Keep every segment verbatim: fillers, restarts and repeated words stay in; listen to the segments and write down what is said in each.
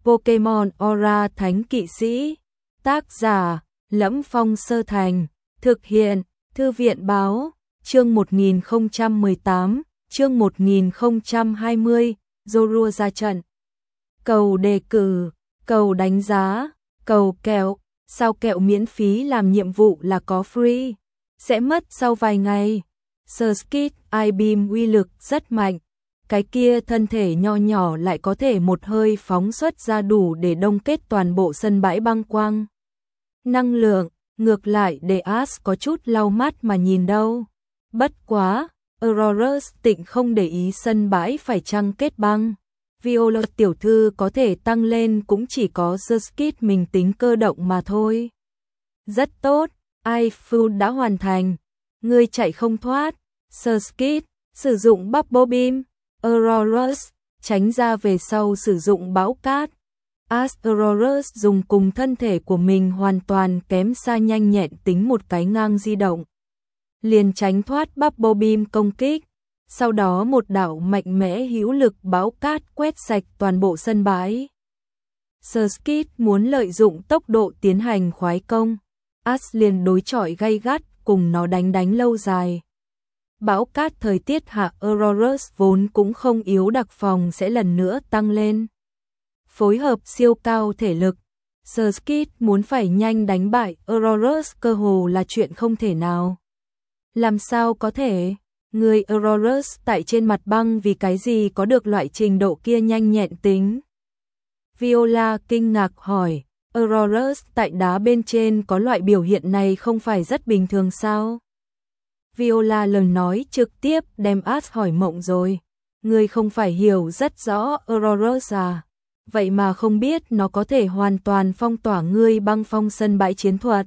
Pokemon Aura Thánh Kỵ Sĩ. Tác giả: Lẫm Phong Sơ Thành. Thực hiện: Thư viện báo. Chương một nghìn không trăm mười tám, chương một nghìn không trăm hai mươi, Zorua ra trận. Cầu đề cử, cầu đánh giá, cầu kẹo, sao kẹo miễn phí làm nhiệm vụ là có free, sẽ mất sau vài ngày. Surskit I-Beam uy lực rất mạnh, cái kia thân thể nho nhỏ lại có thể một hơi phóng xuất ra đủ để đông kết toàn bộ sân bãi băng quang. Năng lượng, ngược lại để Ash có chút lau mắt mà nhìn đâu. Bất quá, Aurorus tịnh không để ý sân bãi phải chăng kết băng. Viola tiểu thư có thể tăng lên cũng chỉ có Surskit mình tính cơ động mà thôi. Rất tốt, iFood đã hoàn thành. Ngươi chạy không thoát. Surskit, sử dụng Bubble Beam. Aurorus, tránh ra về sau sử dụng bão cát. As Aurorus dùng cùng thân thể của mình hoàn toàn kém xa nhanh nhẹn tính một cái ngang di động. Liền tránh thoát Bubble Beam công kích. Sau đó một đạo mạnh mẽ hữu lực bão cát quét sạch toàn bộ sân bãi. Surskit muốn lợi dụng tốc độ tiến hành khoái công. As liền đối chọi gay gắt cùng nó đánh đánh lâu dài. Bão cát thời tiết hạ Aurorus vốn cũng không yếu đặc phòng sẽ lần nữa tăng lên. Phối hợp siêu cao thể lực, Surskit muốn phải nhanh đánh bại Aurorus cơ hồ là chuyện không thể nào. Làm sao có thể? Người Aurorus tại trên mặt băng vì cái gì có được loại trình độ kia nhanh nhẹn tính? Viola kinh ngạc hỏi, Aurorus tại đá bên trên có loại biểu hiện này không phải rất bình thường sao? Viola lời nói trực tiếp đem Ash hỏi mộng rồi. Người không phải hiểu rất rõ Aurorus à? Vậy mà không biết nó có thể hoàn toàn phong tỏa ngươi băng phong sân bãi chiến thuật.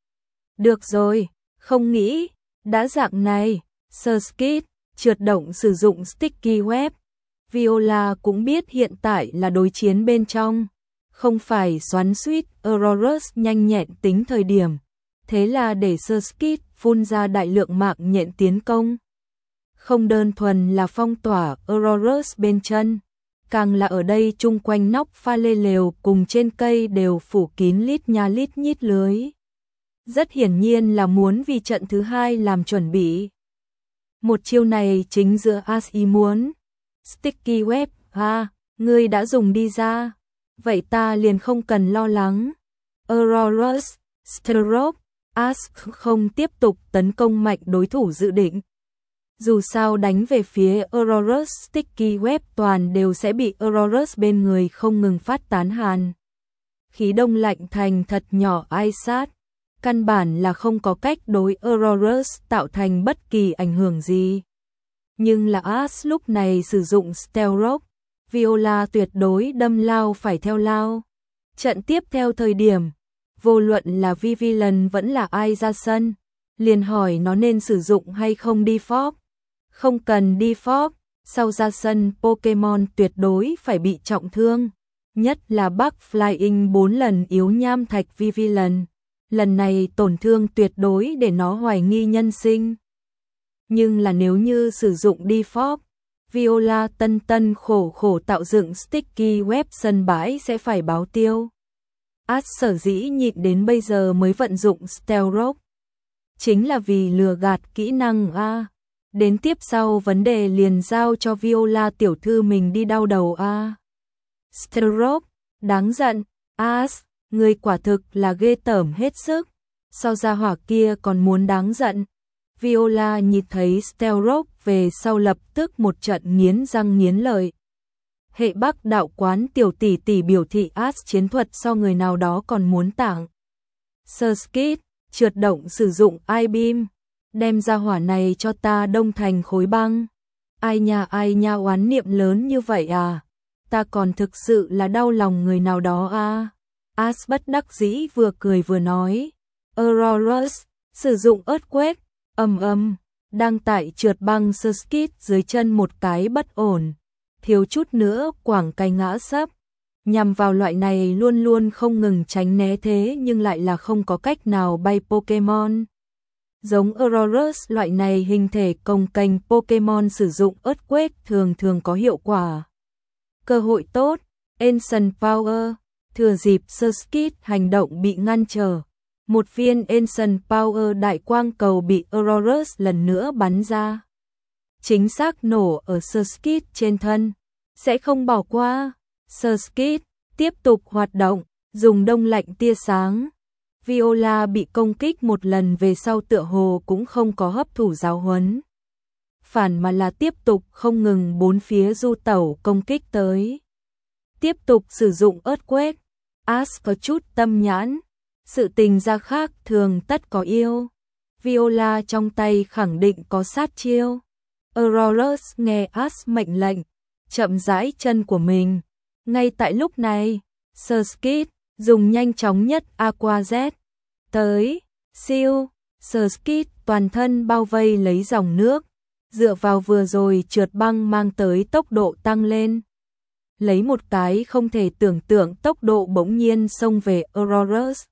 Được rồi, không nghĩ, đã dạng này, Surskit, trượt động sử dụng Sticky Web. Viola cũng biết hiện tại là đối chiến bên trong, không phải xoắn xuýt Aurorus nhanh nhẹn tính thời điểm. Thế là để Surskit phun ra đại lượng mạng nhện tiến công. Không đơn thuần là phong tỏa Aurorus bên chân, càng là ở đây chung quanh nóc pha lê lều cùng trên cây đều phủ kín lít nha lít nhít lưới. Rất hiển nhiên là muốn vì trận thứ hai làm chuẩn bị. Một chiêu này chính giữa Ash ý muốn. Sticky Web, ha, ngươi đã dùng đi ra. Vậy ta liền không cần lo lắng. Aurorus, Stroke, Ash không tiếp tục tấn công mạnh đối thủ dự định. Dù sao đánh về phía Aurorus Sticky Web toàn đều sẽ bị Aurorus bên người không ngừng phát tán hàn. Khí đông lạnh thành thật nhỏ ai sát. Căn bản là không có cách đối Aurorus tạo thành bất kỳ ảnh hưởng gì. Nhưng là Ash lúc này sử dụng Stealth, Viola tuyệt đối đâm lao phải theo lao. Trận tiếp theo thời điểm, vô luận là Vivillon vẫn là ai ra sân, liền hỏi nó nên sử dụng hay không default. Không cần default, sau ra sân Pokemon tuyệt đối phải bị trọng thương. Nhất là Bug Flying bốn lần yếu nham thạch Vivillon. Lần này tổn thương tuyệt đối để nó hoài nghi nhân sinh. Nhưng là nếu như sử dụng default, Viola tân tân khổ khổ tạo dựng Sticky Web sân bãi sẽ phải báo tiêu. Ash sở dĩ nhịn đến bây giờ mới vận dụng Stealth, chính là vì lừa gạt kỹ năng A. Đến tiếp sau vấn đề liền giao cho Viola tiểu thư mình đi đau đầu A. Stealth, đáng giận, Ash, người quả thực là ghê tởm hết sức. Sao ra hỏa kia còn muốn đáng giận? Viola nhìn thấy Stealth về sau lập tức một trận nghiến răng nghiến lợi. Hệ Bắc đạo quán tiểu tỷ tỷ biểu thị Ash chiến thuật so người nào đó còn muốn tặng. Surskit, trượt động sử dụng I-Beam, đem ra hỏa này cho ta đông thành khối băng. Ai nha ai nha oán niệm lớn như vậy à? Ta còn thực sự là đau lòng người nào đó à? Ash bất đắc dĩ vừa cười vừa nói. Aurorus, sử dụng Earthquake, ầm ầm, đang tại trượt băng Surskit dưới chân một cái bất ổn. Thiếu chút nữa quảng cay ngã sấp. Nhằm vào loại này luôn luôn không ngừng tránh né thế nhưng lại là không có cách nào bay Pokemon. Giống Aurorus loại này hình thể cồng kềnh Pokemon sử dụng Earthquake thường thường có hiệu quả. Cơ hội tốt, Ancient Power, thừa dịp Surskit hành động bị ngăn trở. Một viên Ancient Power đại quang cầu bị Aurorus lần nữa bắn ra. Chính xác nổ ở Surskit trên thân. Sẽ không bỏ qua. Surskit tiếp tục hoạt động, dùng đông lạnh tia sáng. Viola bị công kích một lần về sau tựa hồ cũng không có hấp thụ giáo huấn. Phản mà là tiếp tục không ngừng bốn phía du tẩu công kích tới. Tiếp tục sử dụng Earthquake. Ash có chút tâm nhãn. Sự tình ra khác thường tất có yêu. Viola trong tay khẳng định có sát chiêu. Aurorus nghe Ash mệnh lệnh, chậm rãi chân của mình. Ngay tại lúc này, Surskit dùng nhanh chóng nhất Aqua Jet. Tới, siêu, Surskit toàn thân bao vây lấy dòng nước. Dựa vào vừa rồi trượt băng mang tới tốc độ tăng lên. Lấy một cái không thể tưởng tượng tốc độ bỗng nhiên xông về Aurorus.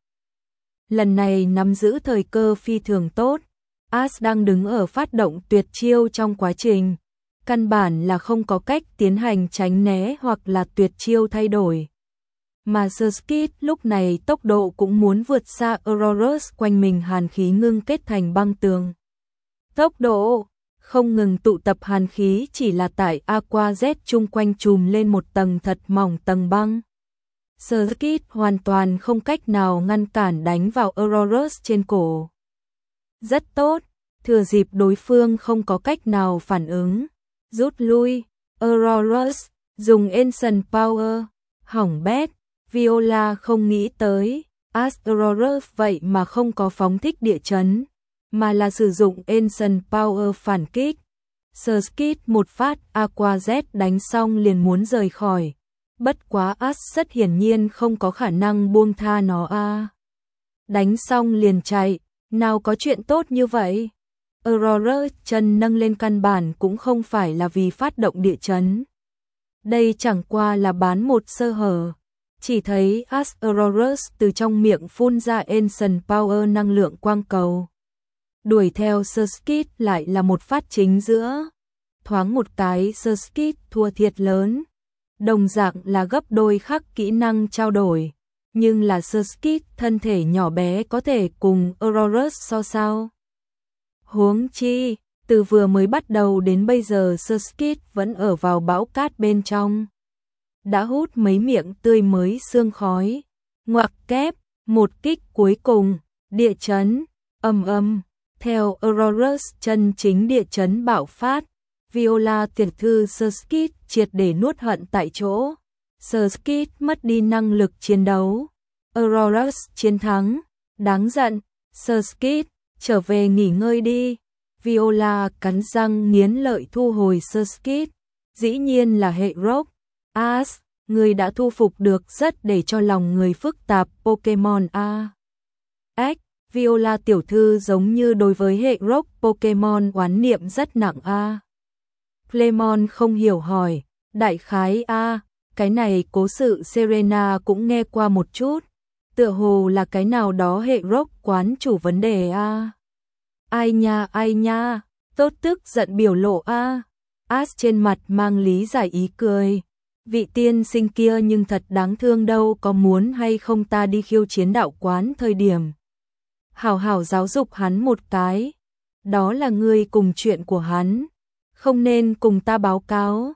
Lần này nắm giữ thời cơ phi thường tốt. Ash đang đứng ở phát động tuyệt chiêu trong quá trình. Căn bản là không có cách tiến hành tránh né hoặc là tuyệt chiêu thay đổi. Mà Surskit lúc này tốc độ cũng muốn vượt xa Aurorus, quanh mình hàn khí ngưng kết thành băng tường. Tốc độ không ngừng tụ tập hàn khí, chỉ là tại Aqua Jet chung quanh trùm lên một tầng thật mỏng tầng băng. Surskit hoàn toàn không cách nào ngăn cản đánh vào Aurorus trên cổ. Rất tốt, thừa dịp đối phương không có cách nào phản ứng, rút lui. Aurorus dùng Ancient Power, hỏng bét. Viola không nghĩ tới, Aurorus vậy mà không có phóng thích địa chấn, mà là sử dụng Ancient Power phản kích. Surskit một phát Aqua Jet đánh xong liền muốn rời khỏi. Bất quá Ash rất hiển nhiên không có khả năng buông tha nó a. À. Đánh xong liền chạy, nào có chuyện tốt như vậy. Aurorus chân nâng lên căn bản cũng không phải là vì phát động địa chấn. Đây chẳng qua là bán một sơ hở. Chỉ thấy Aurorus từ trong miệng phun ra Ancient Power năng lượng quang cầu. Đuổi theo Surskit lại là một phát chính giữa. Thoáng một cái Surskit thua thiệt lớn. Đồng dạng là gấp đôi khắc kỹ năng trao đổi. Nhưng là Surskit thân thể nhỏ bé có thể cùng Aurorus so sao. Huống chi, từ vừa mới bắt đầu đến bây giờ Surskit vẫn ở vào bão cát bên trong. Đã hút mấy miệng tươi mới sương khói. Ngoặc kép, một kích cuối cùng, địa chấn, ầm ầm. Theo Aurorus chân chính địa chấn bạo phát, Viola tiểu thư Surskit triệt để nuốt hận tại chỗ. Surskit mất đi năng lực chiến đấu. Aurorus chiến thắng, đáng giận. Surskit, trở về nghỉ ngơi đi. Viola cắn răng nghiến lợi thu hồi Surskit. Dĩ nhiên là hệ rock. Ash, người đã thu phục được rất để cho lòng người phức tạp Pokemon a. Ếch, Viola tiểu thư giống như đối với hệ rock Pokemon oán niệm rất nặng a. Clemon không hiểu hỏi, đại khái a, cái này cố sự Serena cũng nghe qua một chút, tựa hồ là cái nào đó hệ rock quán chủ vấn đề a. Ai nha ai nha, tốt tức giận biểu lộ a. Ash trên mặt mang lý giải ý cười. Vị tiên sinh kia nhưng thật đáng thương đâu, có muốn hay không ta đi khiêu chiến đạo quán thời điểm. Hảo hảo giáo dục hắn một cái. Đó là ngươi cùng chuyện của hắn. Không nên cùng ta báo cáo.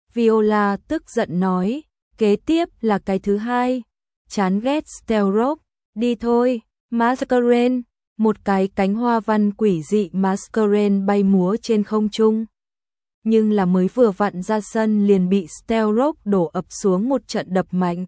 Viola tức giận nói. Kế tiếp là cái thứ hai. Chán ghét Stealth. Đi thôi. Masquerain. Một cái cánh hoa văn quỷ dị Masquerain bay múa trên không trung. Nhưng là mới vừa vặn ra sân liền bị Stealth đổ ập xuống một trận đập mạnh.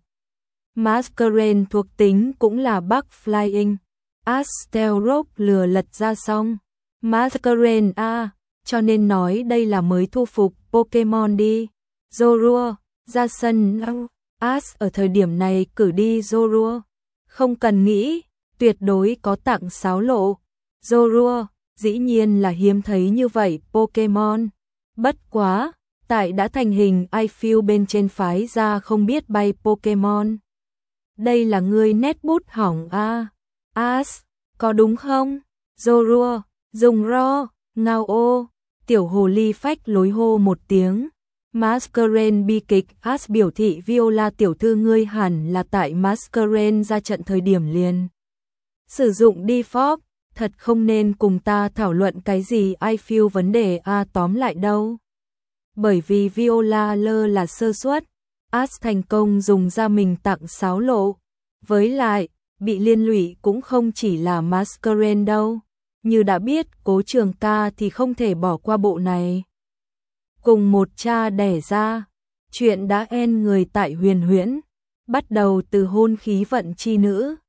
Masquerain thuộc tính cũng là Bug Flying. Ash Stealth lừa lật ra xong. Masquerain a, cho nên nói đây là mới thu phục Pokemon đi. Zorua, ra sân. Ash ở thời điểm này cử đi Zorua. Không cần nghĩ, tuyệt đối có tặng sáo lộ. Zorua, dĩ nhiên là hiếm thấy như vậy Pokemon. Bất quá, tại đã thành hình iField bên trên phái ra không biết bay Pokemon. Đây là ngươi nét bút hỏng a. Ash, có đúng không? Zorua, dùng ro, ngao ô, tiểu hồ ly phách lối hô một tiếng. Masquerade bi kịch. As biểu thị Viola tiểu thư ngươi hẳn là tại Masquerade ra trận thời điểm liền sử dụng default, thật không nên cùng ta thảo luận cái gì I feel vấn đề a à, tóm lại đâu. Bởi vì Viola lơ là sơ suất, As thành công dùng ra mình tặng sáo lộ. Với lại, bị liên lụy cũng không chỉ là Masquerade đâu. Như đã biết, Cố Trường Ca thì không thể bỏ qua bộ này. Cùng một cha đẻ ra, chuyện đã en người tại Huyền Huyễn, bắt đầu từ hôn khí vận chi nữ.